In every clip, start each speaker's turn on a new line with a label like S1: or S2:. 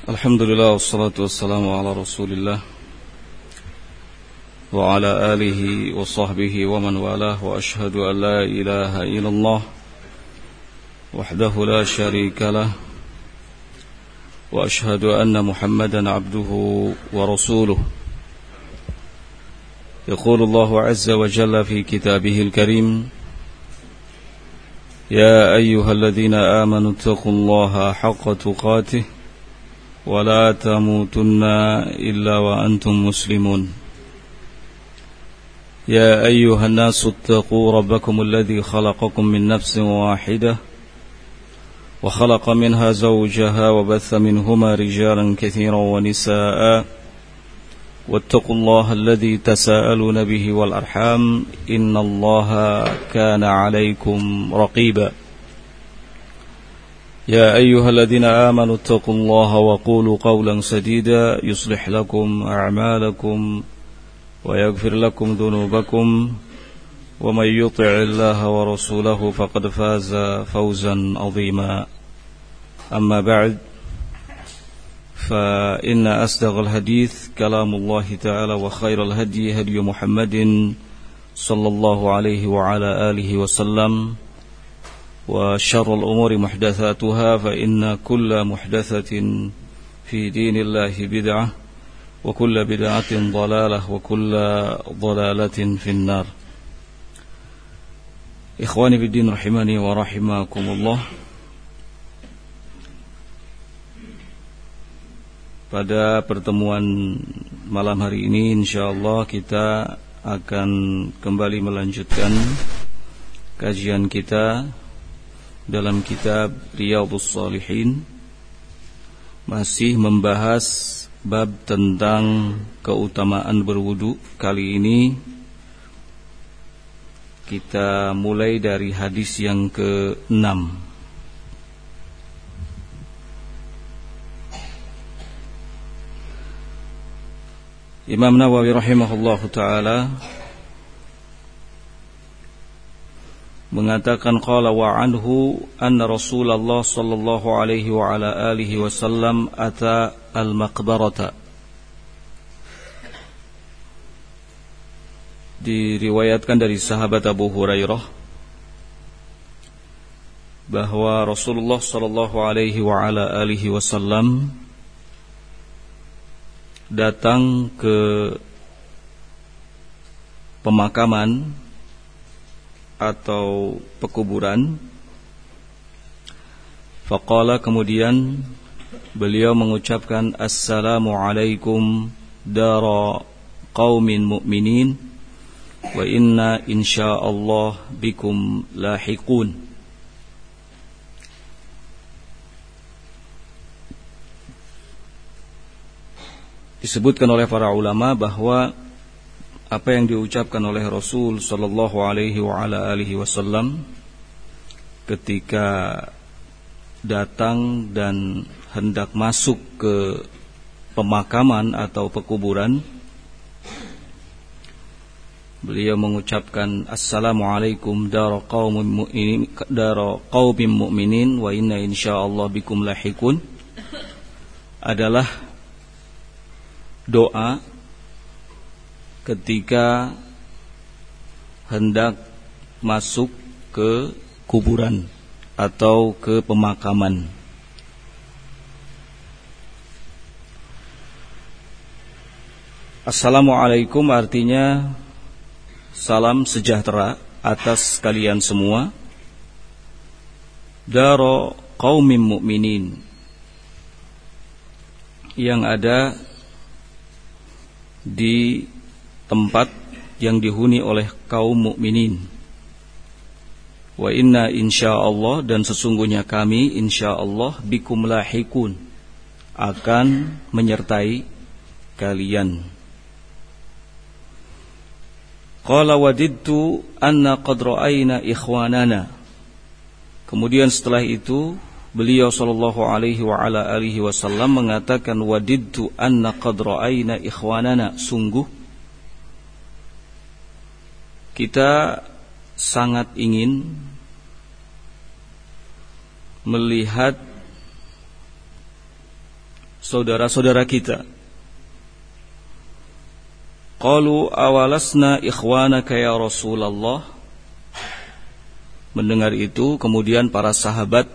S1: Alhamdulillah wassalatu wassalamu ala Rasulillah wa ala alihi wa sahbihi wa man walah wa ashhadu an la ilaha illallah wahdahu la syarika lah wa ashhadu anna Muhammadan abduhu wa rasuluh. Yaqulu Allahu azza wa jalla fi kitabihil karim, ya ayyuhalladzina amanu taqullaha haqqa tuqatih ولا تموتن إلا وأنتم مسلمون. يا أيها الناس اتقوا ربكم الذي خلقكم من نفس واحدة وخلق منها زوجها وبث منهما رجالا كثيرا ونساء واتقوا الله الذي تساءلون به والأرحام إن الله كان عليكم رقيبا. يا أيها الذين آمنوا اتقوا الله وقولوا قولا سديدا يصلح لكم أعمالكم ويغفر لكم ذنوبكم ومن يطع الله ورسوله فقد فاز فوزا عظيما. أما بعد فإن أصدق الحديث كلام الله تعالى وخير الهدي هدي محمد صلى الله عليه وعلى آله وسلم وشر الأمور محدثاتها فإن كل محدثة في دين الله بدعة وكل بدعة ضلالة وكل ضلالة في النار. إخواني في الدين رحمني ورحمكم الله. Pada pertemuan malam hari ini insyaallah kita akan kembali melanjutkan kajian kita dalam kitab Riyadhus Shalihin, masih membahas bab tentang keutamaan berwudu. Kali ini kita mulai dari hadis yang ke-6. Imam Nawawi rahimahullahu ta'ala mengatakan qala wa anhu anna Rasulullah sallallahu alaihi wa ala alihi wasallam ata al-maqbarata. Diriwayatkan dari sahabat Abu Hurairah bahwa Rasulullah sallallahu alaihi wa ala alihi wasallam datang ke pemakaman atau pekuburan. Faqala, kemudian beliau mengucapkan assalamualaikum dara qaumin mu'minin wa inna insyaallah bikum lahiqun. Disebutkan oleh para ulama bahwa apa yang diucapkan oleh Rasul sallallahu alaihi wa ala alihi wasallam ketika datang dan hendak masuk ke pemakaman atau pekuburan, beliau mengucapkan assalamualaikum dara qaumin mu'minin wa inna insyaallah bikum lahiqun, adalah doa ketika hendak masuk ke kuburan atau ke pemakaman. Assalamualaikum artinya salam sejahtera atas kalian semua. Daro qaumin mu'minin, yang ada di tempat yang dihuni oleh kaum mukminin. Wa inna insyaallah, dan sesungguhnya kami insyaallah bikum lahiqun, akan menyertai kalian. Qala wadidtu anna qad ra'ayna ikhwanana. Kemudian setelah itu beliau sallallahu alaihi wa ala alihi wasallam mengatakan wadidtu anna qad ra'ayna ikhwanana, sungguh kita sangat ingin melihat saudara-saudara kita. Qalu awalasna ikhwanaka ya Rasulullah. Mendengar itu, kemudian para sahabat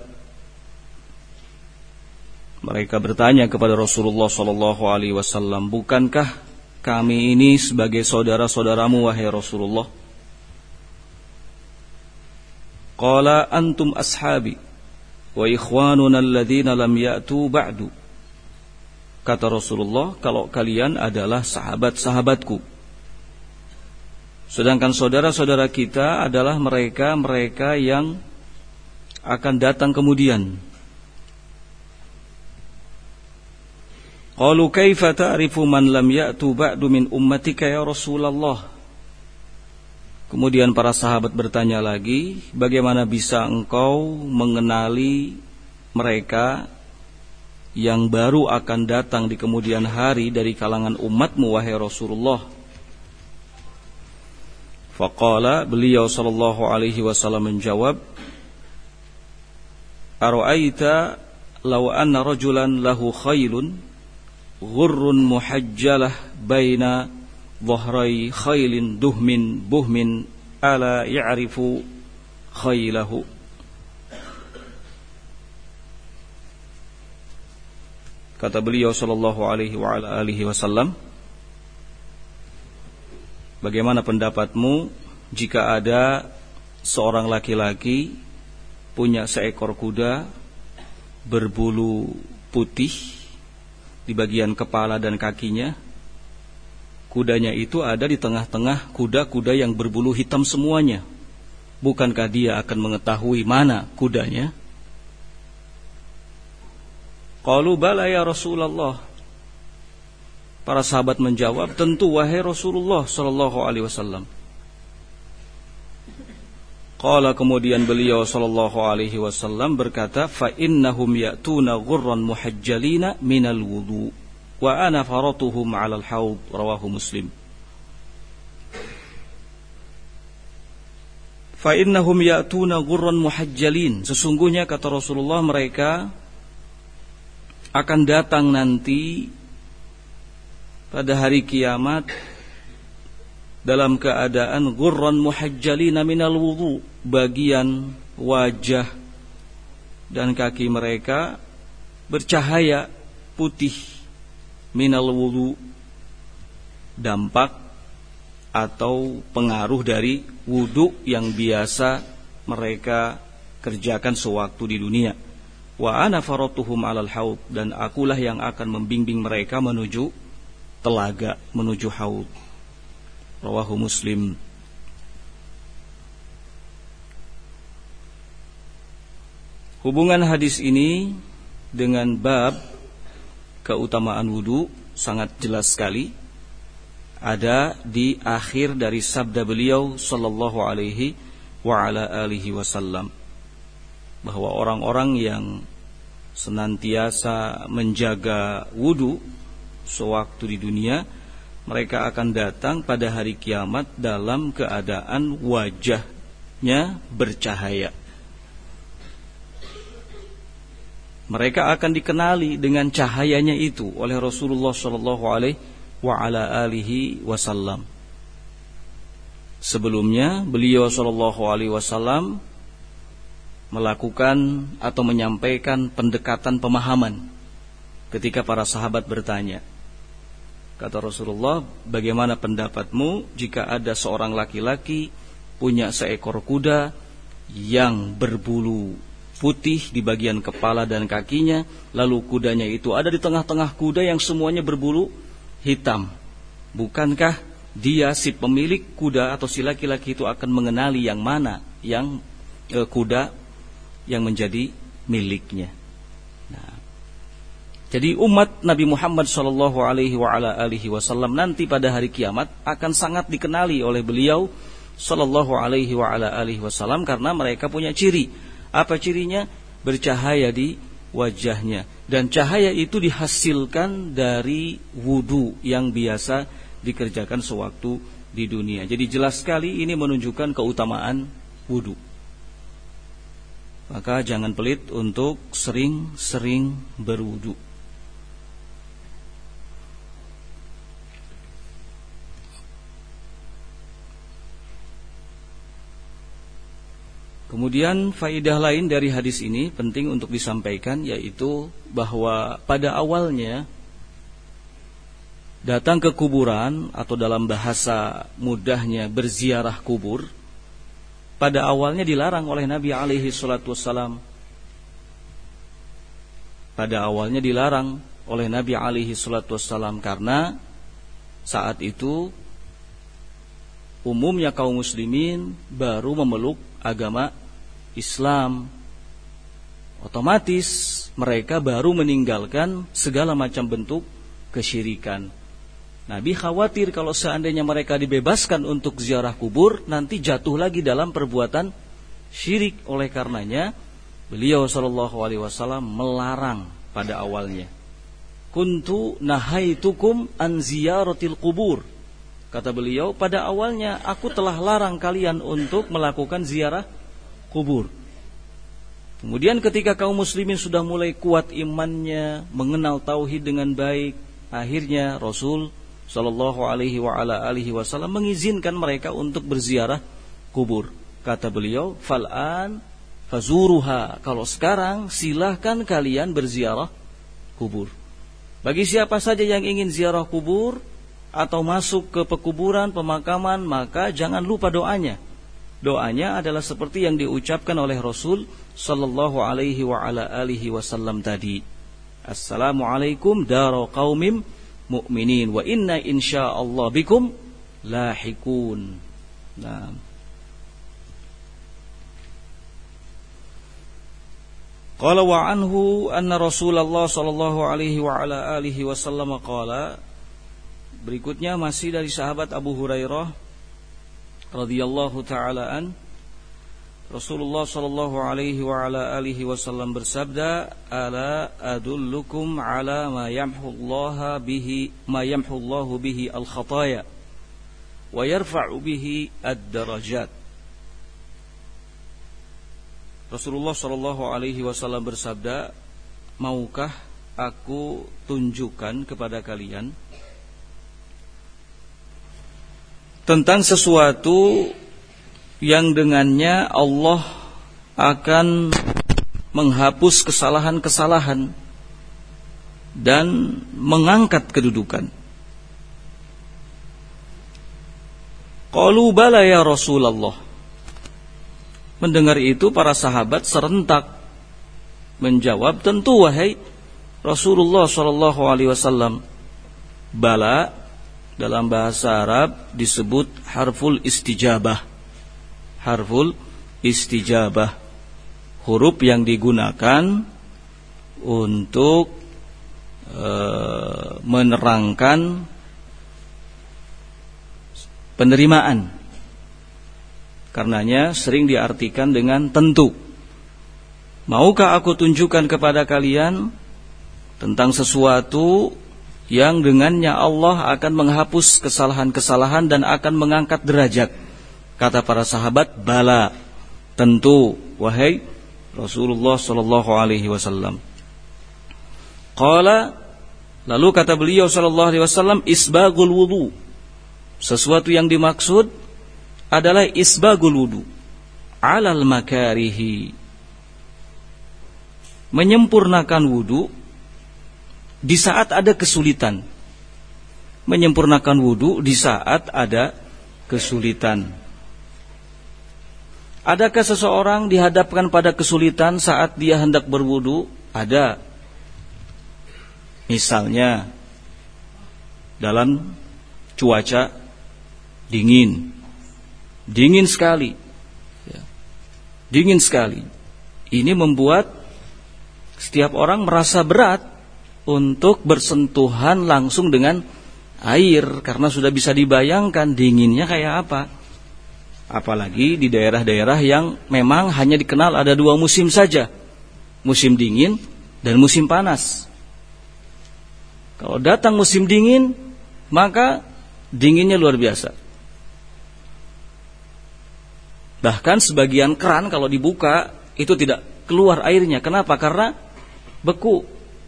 S1: mereka bertanya kepada Rasulullah sallallahu alaihi wasallam, "Bukankah kami ini sebagai saudara-saudaramu wahai Rasulullah?" Qala antum ashabi wa ikhwanuna alladhina lam ya'tu ba'du. Kata Rasulullah, kalau kalian adalah sahabat-sahabatku, sedangkan saudara-saudara kita adalah mereka yang akan datang kemudian. Qalu kaifa ta'rifu man lam ya'tu ba'du min ummatika ya Rasulullah. Kemudian para sahabat bertanya lagi, bagaimana bisa engkau mengenali mereka yang baru akan datang di kemudian hari dari kalangan umatmu wahai Rasulullah? Faqala, beliau sallallahu alaihi wasallam menjawab, Ara'aita law anna rajulan lahu khaylun ghurrun muhajjalah baina dhahrai khaylin duhmin buhmin ala ya'rifu khaylahu. Kata beliau sallallahu alaihi wa ala alihi wasallam, bagaimana pendapatmu jika ada seorang laki-laki punya seekor kuda berbulu putih di bagian kepala dan kakinya? Kudanya itu ada di tengah-tengah kuda-kuda yang berbulu hitam semuanya. Bukankah dia akan mengetahui mana kudanya? Qalu bala ya Rasulullah. Para sahabat menjawab, tentu wahai Rasulullah sallallahu alaihi wasallam. Qala, kemudian beliau sallallahu alaihi wasallam berkata, fa innahum ya'tuna ghurran muhajjalina minal wudu wa ana faratuhum 'alal haud, rawahu Muslim. Fa innahum ya'tuna ghurran muhajjalin, sesungguhnya kata Rasulullah mereka akan datang nanti pada hari kiamat dalam keadaan ghurran muhajjalina minal wudu, bagian wajah dan kaki mereka bercahaya putih, minal wudu, dampak atau pengaruh dari wudu yang biasa mereka kerjakan sewaktu di dunia. Wa ana faratuhum 'alal haud, dan akulah yang akan membimbing mereka menuju telaga, menuju haud. Rawahu Muslim. Hubungan hadis ini dengan bab keutamaan wudu sangat jelas sekali. Ada di akhir dari sabda beliau sallallahu alaihi wa ala alihi wasallam, bahwa orang-orang yang senantiasa menjaga wudu sewaktu di dunia, mereka akan datang pada hari kiamat dalam keadaan wajahnya bercahaya. Mereka akan dikenali dengan cahayanya itu oleh Rasulullah sallallahu alaihi wa ala alihi wasallam. Sebelumnya beliau sallallahu alaihi wasallam melakukan atau menyampaikan pendekatan pemahaman ketika para sahabat bertanya. Kata Rasulullah, bagaimana pendapatmu jika ada seorang laki-laki punya seekor kuda yang berbulu putih di bagian kepala dan kakinya, lalu kudanya itu ada di tengah-tengah kuda yang semuanya berbulu hitam. Bukankah dia, si pemilik kuda atau si laki-laki itu, akan mengenali yang mana yang kuda yang menjadi miliknya? Nah, jadi umat Nabi Muhammad sallallahu alaihi wa ala alihi wasallam nanti pada hari kiamat akan sangat dikenali oleh beliau sallallahu alaihi wa ala alihi wasallam karena mereka punya ciri. Apa cirinya? Bercahaya di wajahnya, dan cahaya itu dihasilkan dari wudu yang biasa dikerjakan sewaktu di dunia. Jadi jelas sekali ini menunjukkan keutamaan wudu. Maka jangan pelit untuk sering-sering berwudu. Kemudian faidah lain dari hadis ini penting untuk disampaikan, yaitu bahwa pada awalnya datang ke kuburan, atau dalam bahasa mudahnya berziarah kubur, pada awalnya dilarang oleh Nabi alaihi salatu wassalam. Pada awalnya dilarang oleh Nabi alaihi salatu wassalam karena saat itu umumnya kaum muslimin baru memeluk agama Islam. Otomatis mereka baru meninggalkan segala macam bentuk kesyirikan. Nabi khawatir kalau seandainya mereka dibebaskan untuk ziarah kubur, nanti jatuh lagi dalam perbuatan syirik. Oleh karenanya beliau sallallahu alaihi wasallam melarang pada awalnya. Kuntu nahaitukum an ziyaratil qubur. Kata beliau, pada awalnya aku telah larang kalian untuk melakukan ziarah kubur. Kemudian ketika kaum muslimin sudah mulai kuat imannya, mengenal tauhid dengan baik, akhirnya Rasul sallallahu alaihi wasallam mengizinkan mereka untuk berziarah kubur. Kata beliau, fal'an fazuruha. Kalau sekarang silahkan kalian berziarah kubur. Bagi siapa saja yang ingin ziarah kubur atau masuk ke pekuburan, pemakaman, maka jangan lupa doanya. Doanya adalah seperti yang diucapkan oleh Rasul sallallahu alaihi wasallam tadi. Assalamualaikum dara qaumim mu'minin wa inna insyaallah bikum lahikun. Nah, qala wa anhu anna Rasulullah sallallahu alaihi wasallam qala. Berikutnya masih dari sahabat Abu Hurairah radhiyallahu taala an, Rasulullah sallallahu alaihi wasallam bersabda, ala adullukum ala ma yamhullahu bihi al-khataya wa yarfa'u bihi ad-darajat. Rasulullah sallallahu alaihi wasallam bersabda, maukah aku tunjukkan kepada kalian tentang sesuatu yang dengannya Allah akan menghapus kesalahan-kesalahan dan mengangkat kedudukan. Qalu bala ya Rasulullah. Mendengar itu para sahabat serentak menjawab, tentu wahai Rasulullah sallallahu alaihi wasallam. Bala dalam bahasa Arab disebut harful istijabah. Harful istijabah, huruf yang digunakan untuk menerangkan penerimaan. Karenanya sering diartikan dengan tentu. Maukah aku tunjukkan kepada kalian tentang sesuatu yang dengannya Allah akan menghapus kesalahan-kesalahan dan akan mengangkat derajat? Kata para sahabat, bala, tentu wahai Rasulullah sallallahu alaihi wasallam. Qala, lalu kata beliau sallallahu alaihi wasallam, isbagul wudu. Sesuatu yang dimaksud adalah isbagul wudu alal makarihi, menyempurnakan wudu di saat ada kesulitan. Menyempurnakan wudu di saat ada kesulitan. Adakah seseorang dihadapkan pada kesulitan saat dia hendak berwudu? Ada. Misalnya dalam cuaca dingin, dingin sekali, dingin sekali. Ini membuat setiap orang merasa berat untuk bersentuhan langsung dengan air, karena sudah bisa dibayangkan dinginnya kayak apa. Apalagi di daerah-daerah yang memang hanya dikenal ada dua musim saja, musim dingin dan musim panas. Kalau datang musim dingin, maka dinginnya luar biasa. Bahkan sebagian keran kalau dibuka itu tidak keluar airnya. Kenapa? Karena beku.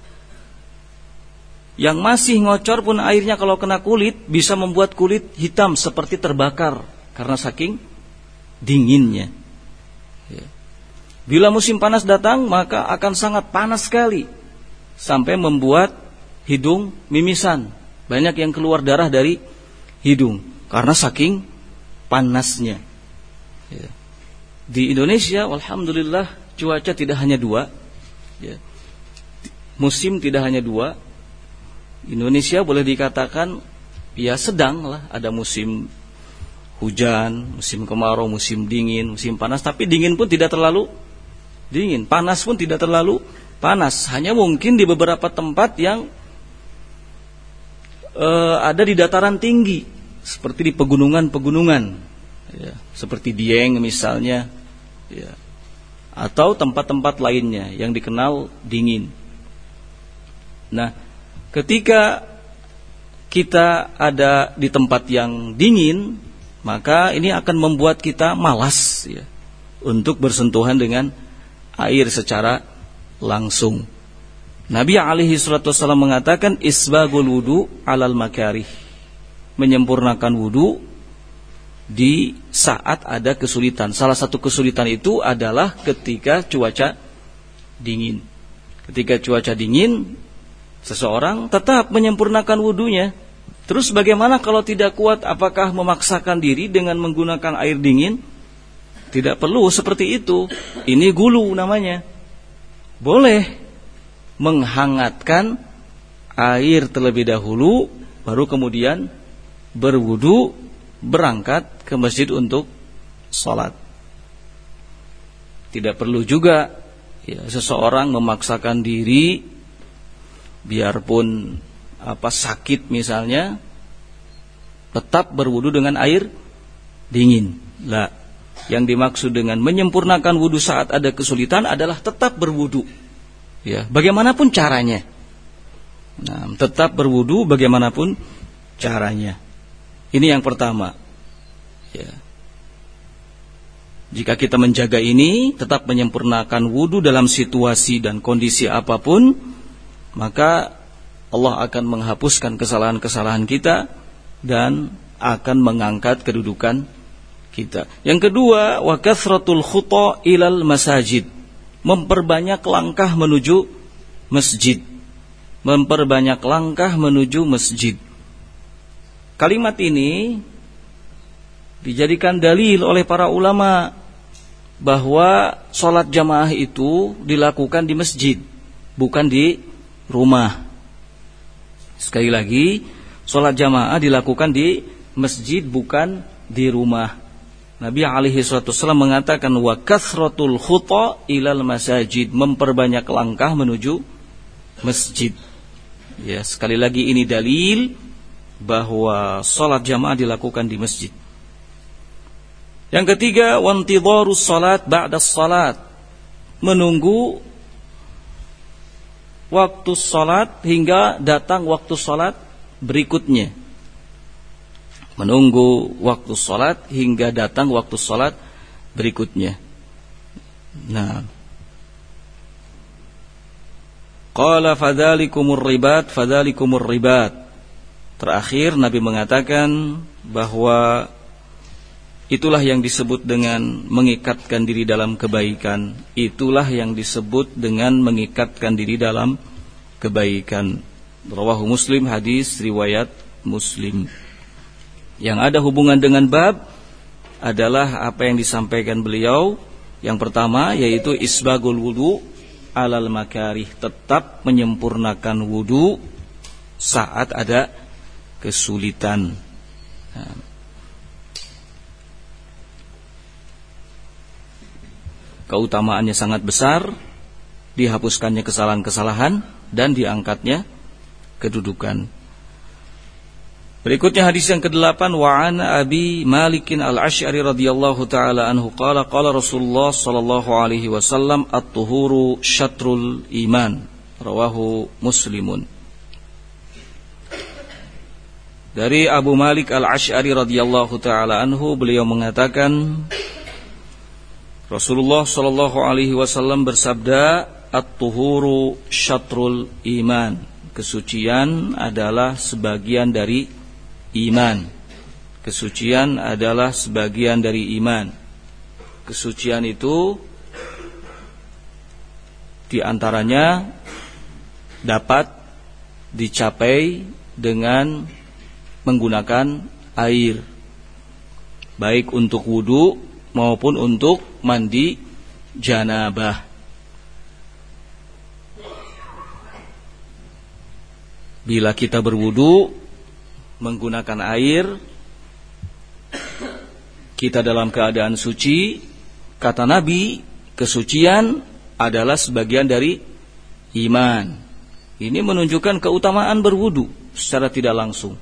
S1: Yang masih ngocor pun airnya kalau kena kulit bisa membuat kulit hitam seperti terbakar karena saking dinginnya. Ya. Bila musim panas datang, maka akan sangat panas sekali, sampai membuat hidung mimisan. Banyak yang keluar darah dari hidung karena saking panasnya. Ya. Di Indonesia, alhamdulillah, cuaca tidak hanya dua. Ya. Musim tidak hanya dua. Indonesia boleh dikatakan ya sedang lah, ada musim hujan, musim kemarau, musim dingin, musim panas. Tapi dingin pun tidak terlalu dingin, panas pun tidak terlalu panas. Hanya mungkin di beberapa tempat yang ada di dataran tinggi, seperti di pegunungan-pegunungan, ya, seperti Dieng misalnya, ya, atau tempat-tempat lainnya yang dikenal dingin. Nah, ketika kita ada di tempat yang dingin, maka ini akan membuat kita malas, ya, untuk bersentuhan dengan air secara langsung. Nabi alaihi salatu wasallam mengatakan isbagul wudu alal makarih, menyempurnakan wudu di saat ada kesulitan. Salah satu kesulitan itu adalah ketika cuaca dingin. Ketika cuaca dingin, seseorang tetap menyempurnakan wudunya. Terus bagaimana kalau tidak kuat? Apakah memaksakan diri dengan menggunakan air dingin? Tidak perlu seperti itu. Ini gulu namanya. Boleh menghangatkan air terlebih dahulu, baru kemudian berwudu, berangkat ke masjid untuk sholat. Tidak perlu juga, ya, seseorang memaksakan diri, biarpun sakit misalnya, tetap berwudu dengan air dingin. Lah, yang dimaksud dengan menyempurnakan wudu saat ada kesulitan adalah tetap berwudu, ya, bagaimanapun caranya. Nah, tetap berwudu bagaimanapun caranya. Ini yang pertama. Ya. Jika kita menjaga ini, tetap menyempurnakan wudu dalam situasi dan kondisi apapun, maka Allah akan menghapuskan kesalahan-kesalahan kita dan akan mengangkat kedudukan kita. Yang kedua, wa kathratul khuta ilal masajid, memperbanyak langkah menuju masjid. Memperbanyak langkah menuju masjid. Kalimat ini dijadikan dalil oleh para ulama bahwa sholat jamaah itu dilakukan di masjid, bukan di rumah. Sekali lagi, sholat jamaah dilakukan di masjid, bukan di rumah. Nabi alaihi wasallam mengatakan wa kathratul khuta ilal masajid, memperbanyak langkah menuju masjid. Ya, sekali lagi ini dalil bahwa sholat jamaah dilakukan di masjid. Yang ketiga, wantidharus salat ba'da salat, menunggu waktu salat hingga datang waktu salat berikutnya. Menunggu waktu salat hingga datang waktu salat berikutnya. Nah, qala fadzalikumur ribat. Terakhir Nabi mengatakan bahwa itulah yang disebut dengan mengikatkan diri dalam kebaikan. Itulah yang disebut dengan mengikatkan diri dalam kebaikan. Rawahu Muslim, hadis riwayat Muslim. Yang ada hubungan dengan bab adalah apa yang disampaikan beliau. Yang pertama yaitu isbagul wudu alal makarih, tetap menyempurnakan wudu saat ada kesulitan. Nah, keutamaannya sangat besar, dihapuskannya kesalahan-kesalahan dan diangkatnya kedudukan. Berikutnya hadis yang ke-8, wa an Abi Malikin al-Asy'ari radhiyallahu taala anhu qala qala Rasulullah sallallahu alaihi wasallam at-tuhuru syatrul iman, rawahu Muslimun. Dari Abu Malik al-Asy'ari radhiyallahu taala anhu, beliau mengatakan Rasulullah sallallahu alaihi wasallam bersabda, at-tuhuru syatrul iman, kesucian adalah sebagian dari iman. Kesucian adalah sebagian dari iman. Kesucian itu diantaranya dapat dicapai dengan menggunakan air, baik untuk wudu maupun untuk mandi janabah. Bila kita berwudu menggunakan air, kita dalam keadaan suci, kata Nabi, kesucian adalah sebagian dari iman. Ini menunjukkan keutamaan berwudu secara tidak langsung.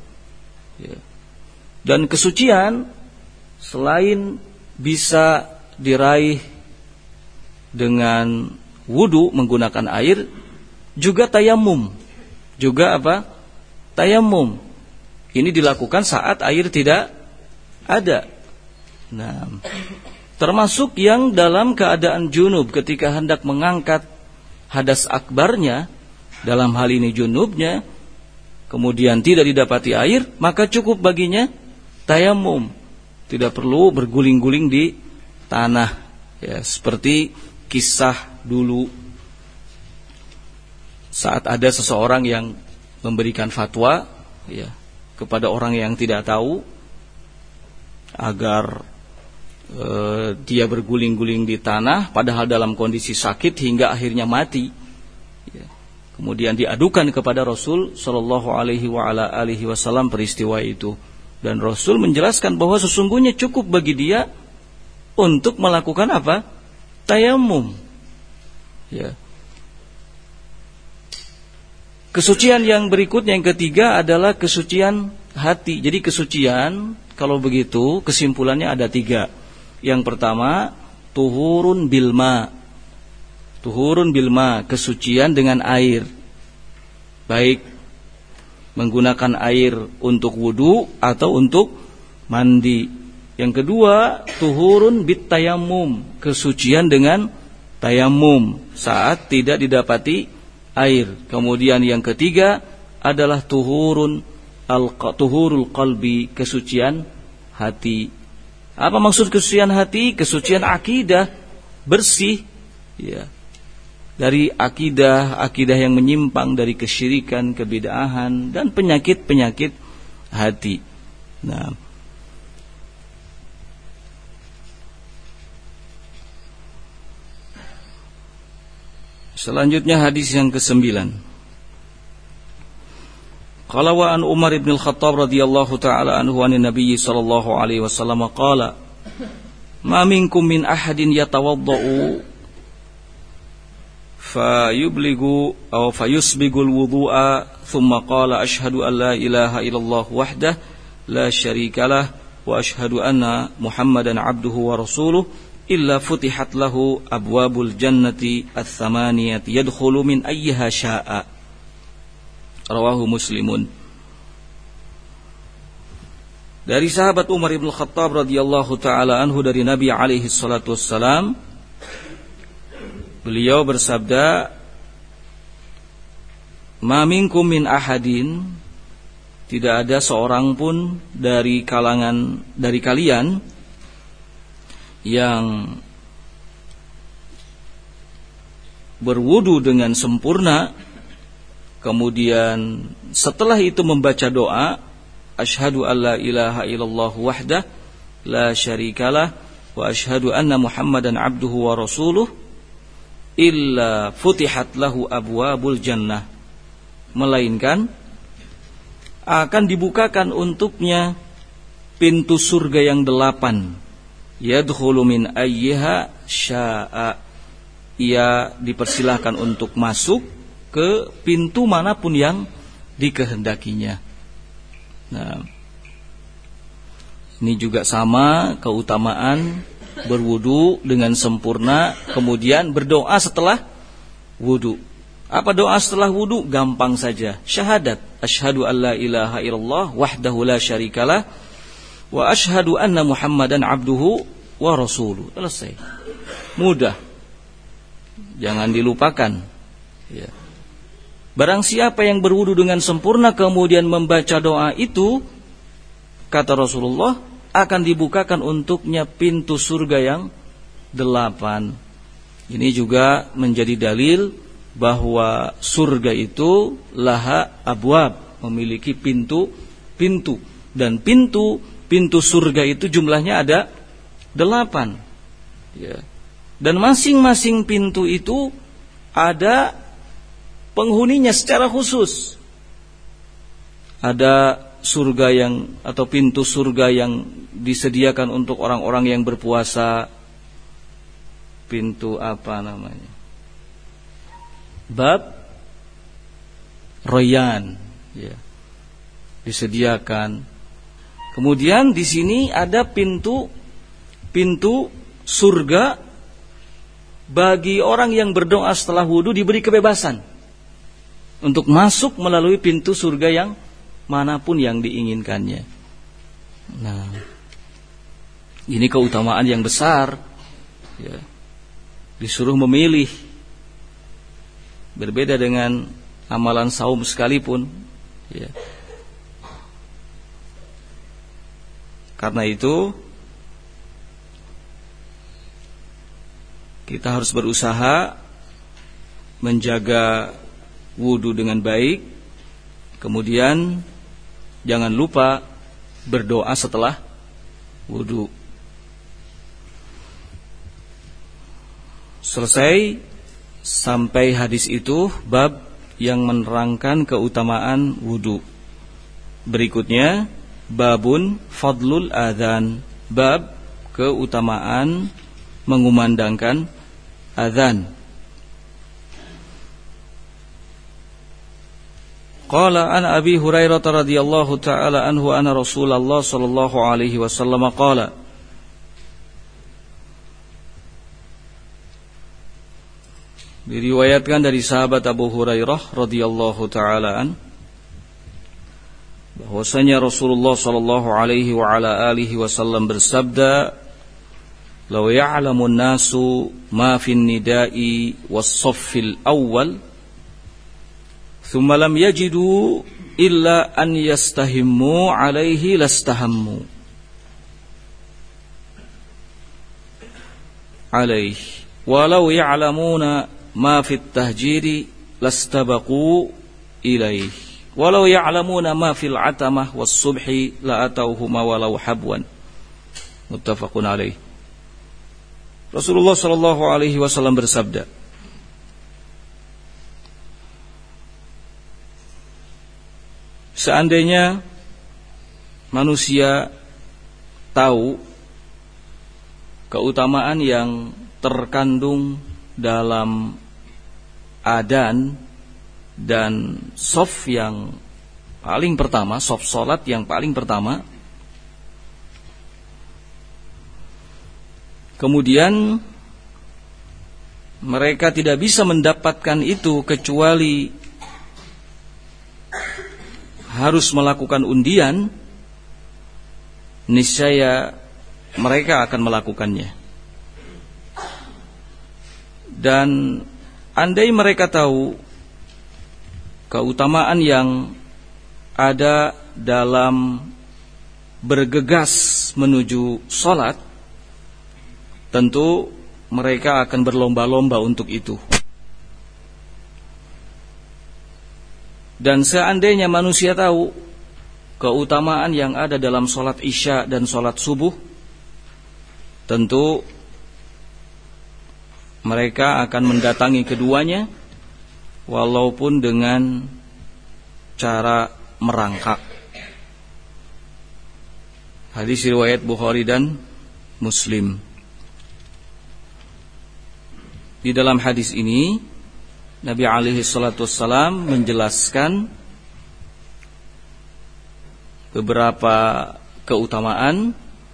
S1: Dan kesucian selain bisa diraih dengan wudu menggunakan air, juga tayamum. Juga apa? Tayamum. Ini dilakukan saat air tidak ada. Nah, termasuk yang dalam keadaan junub ketika hendak mengangkat hadas akbarnya, dalam hal ini junubnya, kemudian tidak didapati air, maka cukup baginya tayamum. Tidak perlu berguling-guling di tanah, ya, seperti kisah dulu saat ada seseorang yang memberikan fatwa, ya, kepada orang yang tidak tahu agar dia berguling-guling di tanah padahal dalam kondisi sakit hingga akhirnya mati. Ya. Kemudian diadukan kepada Rasul sallallahu alaihi wasallam peristiwa itu, dan Rasul menjelaskan bahwa sesungguhnya cukup bagi dia untuk melakukan apa? Tayamum. Ya. Kesucian yang berikutnya, yang ketiga, adalah kesucian hati. Jadi kesucian, kalau begitu kesimpulannya ada 3. Yang pertama, tuhurun bilma. Tuhurun bilma, kesucian dengan air. Baik menggunakan air untuk wudu atau untuk mandi. Yang kedua, tuhurun bit tayamum, kesucian dengan tayamum saat tidak didapati air. Kemudian yang ketiga adalah tuhurul qalbi, kesucian hati. Apa maksud kesucian hati? Kesucian akidah, bersih, ya, dari akidah yang menyimpang, dari kesyirikan, kebid'ahan, dan penyakit-penyakit hati. Nah, selanjutnya hadis yang ke-9. Qala wa an Umar ibn al-Khattab radhiyallahu ta'ala anhu an Nabi sallallahu alaihi wasallam qala ma minkum min ahadin yatawaddau fayubligu aw fayusbigul wudu'a thumma qala ashhadu an la ilaha illallah wahdah la syarikalah wa ashhadu anna Muhammadan abduhu wa rasuluh illa futihat lahu abwabul jannati ats-tsamaniyati yadkhulu min ayyiha syaa. Rawahu Muslimun. Dari sahabat Umar ibn Khattab radhiyallahu taala anhu dari Nabi alaihi salatu wassalam, beliau bersabda, "Ma minkum min ahadin", tidak ada seorang pun dari kalian yang berwudu dengan sempurna, kemudian setelah itu membaca doa, asyhadu alla ilaha illallah wahdah la syarikalah wa asyhadu anna Muhammadan abduhu wa rasuluh illa futihat lahu abwabul jannah, melainkan akan dibukakan untuknya pintu surga yang 8, yadkhulu min ayyiha syaa, ia dipersilahkan untuk masuk ke pintu manapun yang dikehendakinya. Nah, ini juga sama keutamaan berwudu dengan sempurna, kemudian berdoa setelah wudu. Apa doa setelah wudu? Gampang saja, syahadat, asyhadu alla ilaha illallah wahdahu la syarikalah wa asyhadu anna Muhammadan abduhu wa rasuluh. Selesai. Mudah. Jangan dilupakan. Ya. Barang siapa yang berwudu dengan sempurna kemudian membaca doa itu, kata Rasulullah, akan dibukakan untuknya pintu surga yang 8. Ini juga menjadi dalil bahwa surga itu laha abwab, memiliki pintu-pintu, dan pintu surga itu jumlahnya ada 8. Ya. Dan masing-masing pintu itu ada penghuninya secara khusus. Ada surga atau pintu surga yang disediakan untuk orang-orang yang berpuasa. Pintu apa namanya? Bab Rayyan, ya, disediakan. Kemudian di sini ada pintu surga bagi orang yang berdoa setelah wudu, diberi kebebasan untuk masuk melalui pintu surga yang manapun yang diinginkannya. Nah, ini keutamaan yang besar, ya. Disuruh memilih. Berbeda dengan amalan saum sekalipun, ya. Karena itu kita harus berusaha menjaga wudu dengan baik. Kemudian jangan lupa berdoa setelah wudu. Selesai sampai hadis itu, bab yang menerangkan keutamaan wudu. Berikutnya babun fadlul adzan, bab keutamaan mengumandangkan adzan. Qala an Abi Hurairah radhiyallahu taala anhu anna Rasulullah sallallahu alaihi wasallam qala, diriwayatkan dari sahabat Abu Hurairah radhiyallahu taala an, bahwasanya Rasulullah sallallahu alaihi wa ala alihi wasallam bersabda, "Law ya'lamun nasu ma fin nida'i was-saffil awwal, thumma lam yajidu illa an yastahimmu alaihi lastahammu alaihi, walau ya'lamuna ma fit tahjiri lastabaqu ilaihi, walau ya'lamuna ma fil atamah was subhi la atauhuma walau habwan." Muttafaqun alaih. Rasulullah sallallahu alaihi wasallam bersabda, seandainya manusia tahu keutamaan yang terkandung dalam adzan dan shaf yang paling pertama, shaf salat yang paling pertama, kemudian mereka tidak bisa mendapatkan itu kecuali harus melakukan undian, niscaya mereka akan melakukannya. Dan andai mereka tahu keutamaan yang ada dalam bergegas menuju sholat, tentu mereka akan berlomba-lomba untuk itu. Dan seandainya manusia tahu keutamaan yang ada dalam sholat isya dan sholat subuh, tentu mereka akan mendatangi keduanya walaupun dengan cara merangkak. Hadis riwayat Bukhari dan Muslim. Di dalam hadis ini Nabi alaihi salatu wassalam menjelaskan beberapa keutamaan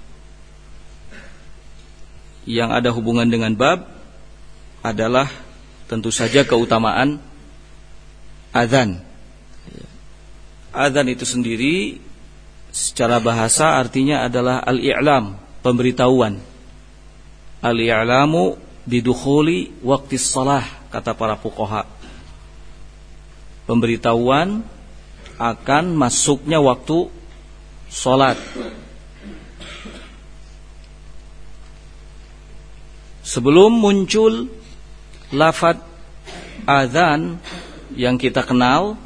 S1: yang ada hubungan dengan bab, adalah tentu saja keutamaan adzan. Adzan itu sendiri secara bahasa artinya adalah al-i'lam, pemberitahuan. Al-i'lamu bidukhuli waqtis shalah, kata para fuqaha. Pemberitahuan akan masuknya waktu salat. Sebelum muncul lafaz adzan yang kita kenal,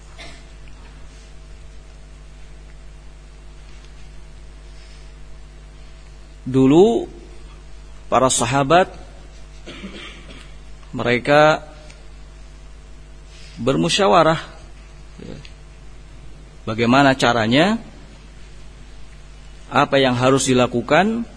S1: dulu para sahabat mereka bermusyawarah bagaimana caranya, apa yang harus dilakukan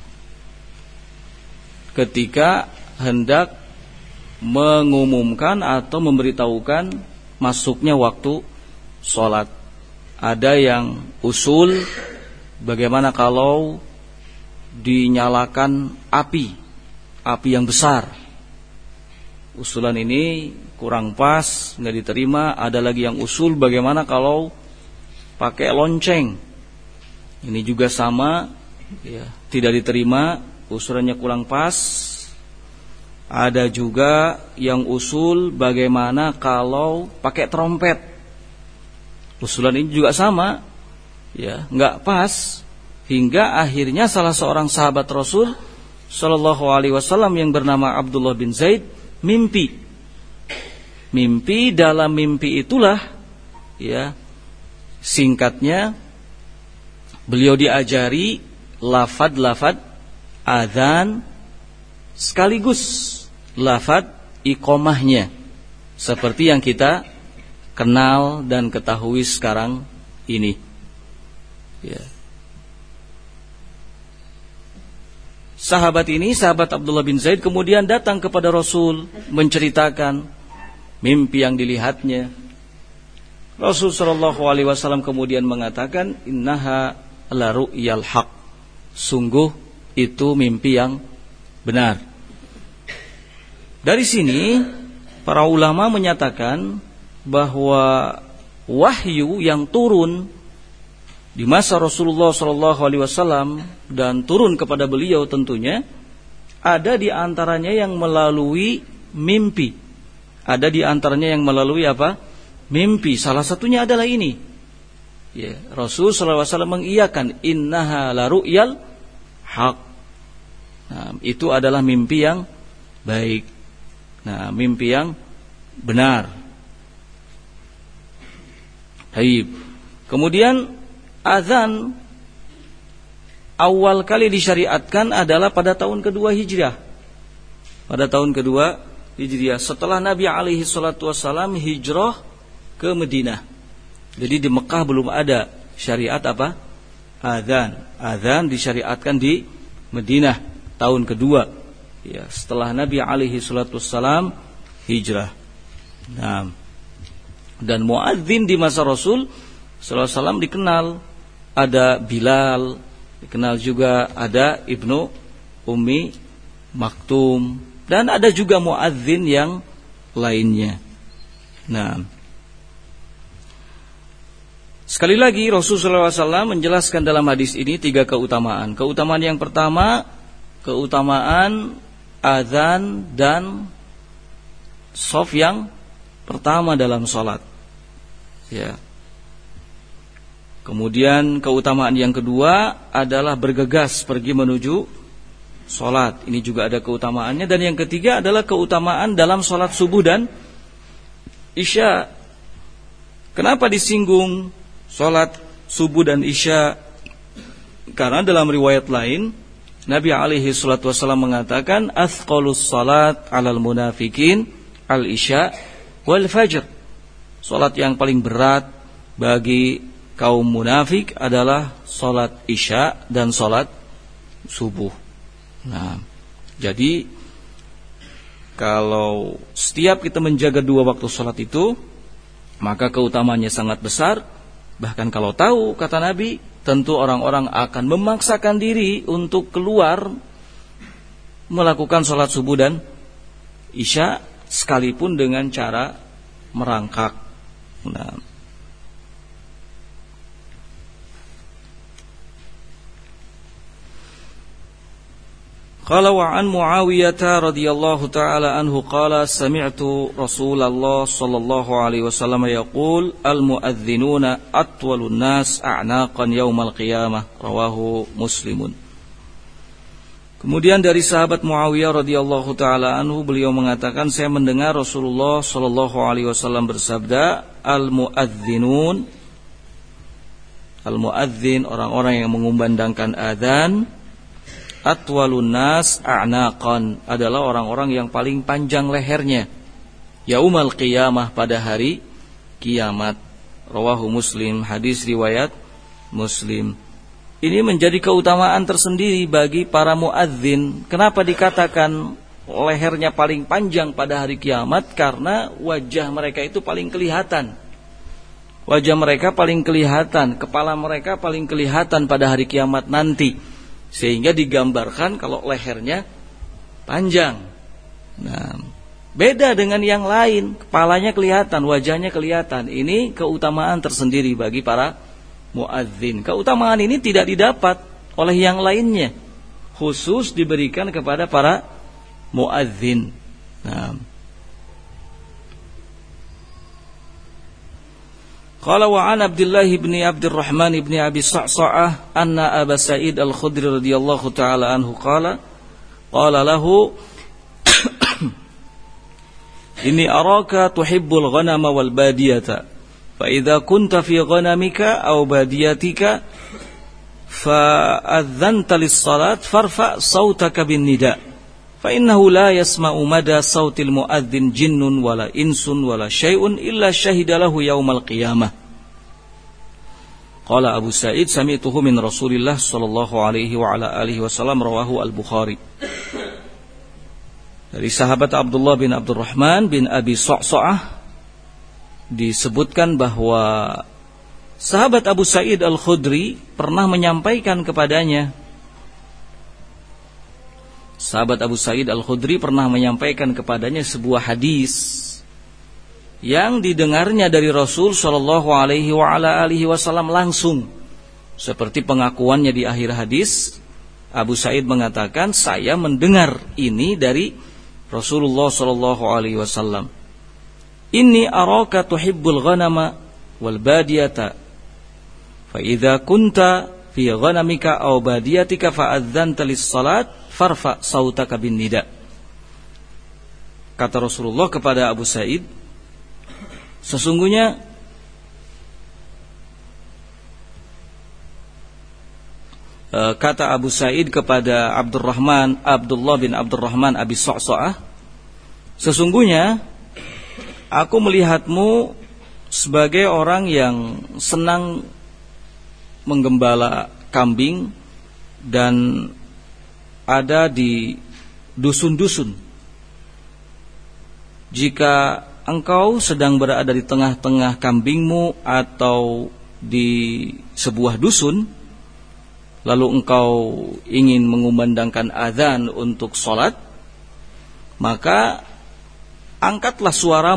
S1: ketika hendak mengumumkan atau memberitahukan masuknya waktu sholat. Ada yang usul bagaimana kalau dinyalakan api yang besar. Usulan ini kurang pas, nggak diterima. Ada lagi yang usul bagaimana kalau pakai lonceng. Ini juga sama, ya, tidak diterima, usulannya kurang pas. Ada juga yang usul bagaimana kalau pakai trompet. Usulan ini juga sama, ya, nggak pas. Hingga akhirnya salah seorang sahabat Rasul Shallallahu Alaihi Wasallam yang bernama Abdullah bin Zaid mimpi. Dalam mimpi itulah, ya, singkatnya beliau diajari lafad adzan sekaligus lafad iqamahnya, seperti yang kita kenal dan ketahui sekarang ini, ya. Sahabat Abdullah bin Zaid kemudian datang kepada Rasul menceritakan mimpi yang dilihatnya. Rasul sallallahu alaihi wasallam kemudian mengatakan, innaha la ru'yal haq. Sungguh itu mimpi yang benar. Dari sini para ulama menyatakan bahwa wahyu yang turun di masa Rasulullah SAW dan turun kepada beliau tentunya ada di antaranya yang melalui mimpi. Ada di antaranya yang melalui apa? Mimpi. Salah satunya adalah ini. Ya, Rasul SAW mengiyakan innaha la ru'yal haq. Nah, itu adalah mimpi yang baik. Nah, mimpi yang benar. Baik. Kemudian azan awal kali disyariatkan adalah pada tahun kedua Hijriah. Pada tahun kedua Hijriah, setelah Nabi alaihi salatu wassalam hijrah ke Madinah. Jadi di Mekah belum ada syariat apa? Azan. Azan disyariatkan di Madinah tahun kedua, ya, setelah Nabi alaihi salatu wassalam hijrah. Nah, dan muadzin di masa Rasul sallallahu alaihi wasallam dikenal. Ada Bilal, dikenal juga ada Ibnu Ummi Maktum, dan ada juga muadzin yang lainnya. Nah, sekali lagi Rasulullah SAW menjelaskan dalam hadis ini 3 keutamaan. Keutamaan yang pertama, keutamaan azan dan shaf yang pertama dalam sholat, ya. Kemudian keutamaan yang kedua adalah bergegas pergi menuju sholat. Ini juga ada keutamaannya. Dan yang ketiga adalah keutamaan dalam sholat subuh dan isya. Kenapa disinggung sholat subuh dan isya? Karena dalam riwayat lain Nabi alaihi salatu wasallam mengatakan, athqalus salat alal munafikin al isya wal fajr. Sholat yang paling berat bagi kaum munafik adalah sholat isya dan sholat subuh. Nah, jadi kalau setiap kita menjaga 2 waktu sholat itu, maka keutamaannya sangat besar. Bahkan kalau tahu, kata Nabi, tentu orang-orang akan memaksakan diri untuk keluar melakukan sholat subuh dan isya, sekalipun dengan cara merangkak. Nah, qala wa an Muawiyah radhiyallahu ta'ala anhu qala sami'tu Rasulullah sallallahu alaihi wasallam yaqul al-muadhdhinuna atwalun nas a'naqan yaumal qiyamah, rawahu Muslimun. Kemudian dari sahabat Muawiyah radhiyallahu taala anhu, beliau mengatakan, saya mendengar Rasulullah sallallahu alaihi wasallam bersabda, al-muadzin, orang-orang yang mengumandangkan adzan, atwalun nas a'naqan, adalah orang-orang yang paling panjang lehernya yaumal qiyamah, pada hari kiamat. Rawahu Muslim, hadis riwayat Muslim. Ini menjadi keutamaan tersendiri bagi para muadzin. Kenapa dikatakan lehernya paling panjang pada hari kiamat? Karena wajah mereka itu paling kelihatan. Wajah mereka paling kelihatan, kepala mereka paling kelihatan pada hari kiamat nanti. Sehingga digambarkan kalau lehernya panjang. Nah, beda dengan yang lain, kepalanya kelihatan, wajahnya kelihatan. Ini keutamaan tersendiri bagi para muadzin. Keutamaan ini tidak didapat oleh yang lainnya, khusus diberikan kepada para muadzin. Nah, qala wa an Abdullah bin Abdurrahman bin Abi Sa'sa'ah anna Aba Sa'id Al-Khudri radhiyallahu ta'ala anhu qala lahu inni araka tuhibbul ghanama wal badiyata fa idza kunta fi ghanamika aw badiyatika fa adzanta lis-salat farfa sautaka bin nida fa innahu la yasma'u mada sautil muadzin jinnun wala insun wala syai'un illa syahida lahu yaumal qiyamah. Qala Abu Sa'id sami'tuhu min Rasulillah sallallahu alaihi wa ala alihi wasallam, rawahu Al-Bukhari. Dari sahabat Abdullah bin Abdurrahman bin Abi Sa'sa'ah disebutkan bahwa sahabat Abu Sa'id Al-Khudri pernah menyampaikan kepadanya. Sahabat Abu Sa'id Al-Khudri pernah menyampaikan kepadanya sebuah hadis yang didengarnya dari Rasul sallallahu alaihi wa ala alihi wasallam langsung. Seperti pengakuannya di akhir hadis, Abu Sa'id mengatakan, saya mendengar ini dari Rasulullah sallallahu alaihi wasallam. Inni araka tuhibbul ghanama wal badiyata fa idza kunta fi ghanamika aw badiyatika fa adzanta lis-salat farfa sautaka bin nida. Kata Rasulullah kepada Abu Sa'id, sesungguhnya kata Abu Sa'id kepada Abdullah bin Abdurrahman Abi Sa'sa'ah, sesungguhnya aku melihatmu sebagai orang yang senang menggembala kambing dan ada di dusun-dusun. Jika engkau sedang berada di tengah-tengah kambingmu atau di sebuah dusun, lalu engkau ingin mengumandangkan azan untuk sholat, maka angkatlah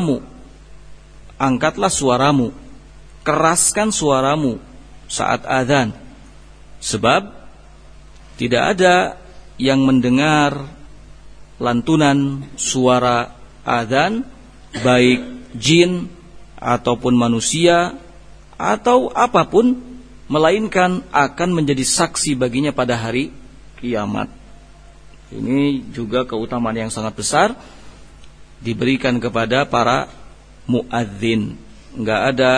S1: suaramu, keraskan suaramu saat azan, sebab tidak ada yang mendengar lantunan suara azan, baik jin ataupun manusia atau apapun, melainkan akan menjadi saksi baginya pada hari kiamat. Ini juga keutamaan yang sangat besar diberikan kepada para muadzin. Enggak ada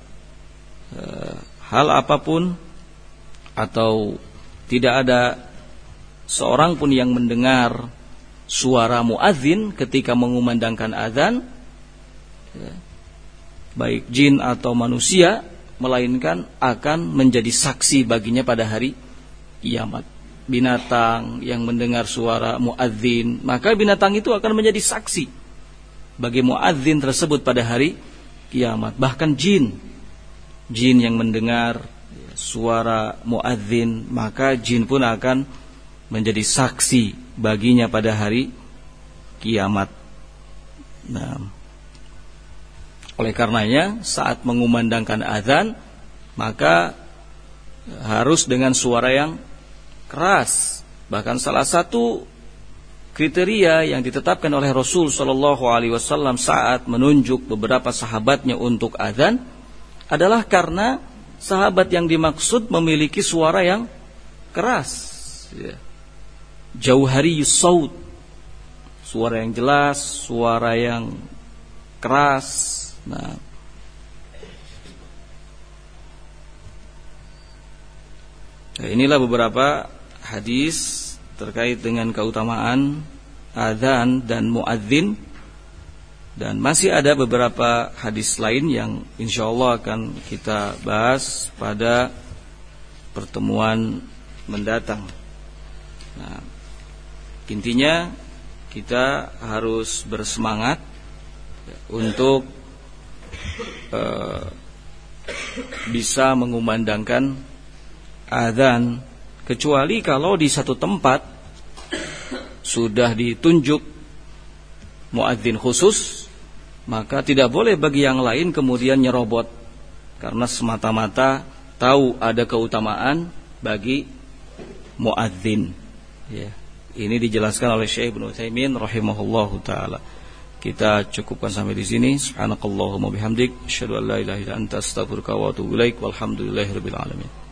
S1: hal apapun atau tidak ada seorang pun yang mendengar suara muadzin ketika mengumandangkan azan, baik jin atau manusia, melainkan akan menjadi saksi baginya pada hari kiamat. Binatang yang mendengar suara muadzin, maka binatang itu akan menjadi saksi bagi muadzin tersebut pada hari kiamat. Bahkan jin yang mendengar suara muadzin, maka jin pun akan menjadi saksi baginya pada hari kiamat. Nah, oleh karenanya saat mengumandangkan azan, maka harus dengan suara yang keras. Bahkan salah satu kriteria yang ditetapkan oleh Rasul sallallahu alaihi wasallam saat menunjuk beberapa sahabatnya untuk azan adalah karena sahabat yang dimaksud memiliki suara yang keras, ya. jauhariyus saut, suara yang jelas, suara yang keras. Nah, inilah beberapa hadis terkait dengan keutamaan adzan dan muadzin, dan masih ada beberapa hadis lain yang insyaallah akan kita bahas pada pertemuan mendatang. Nah, intinya kita harus bersemangat untuk bisa mengumandangkan adzan, kecuali kalau di satu tempat sudah ditunjuk muadzin khusus, maka tidak boleh bagi yang lain kemudian nyerobot karena semata-mata tahu ada keutamaan bagi muadzin. Ya, ini dijelaskan oleh Syekh Ibnu Utsaimin rahimahullahu taala. Kita cukupkan sampai di sini. Subhanakallahumma bihamdik, asyhadu an la ilaha illa anta, astaghfiruka wa atubu ilaik. Walhamdulillahirabbil alamin.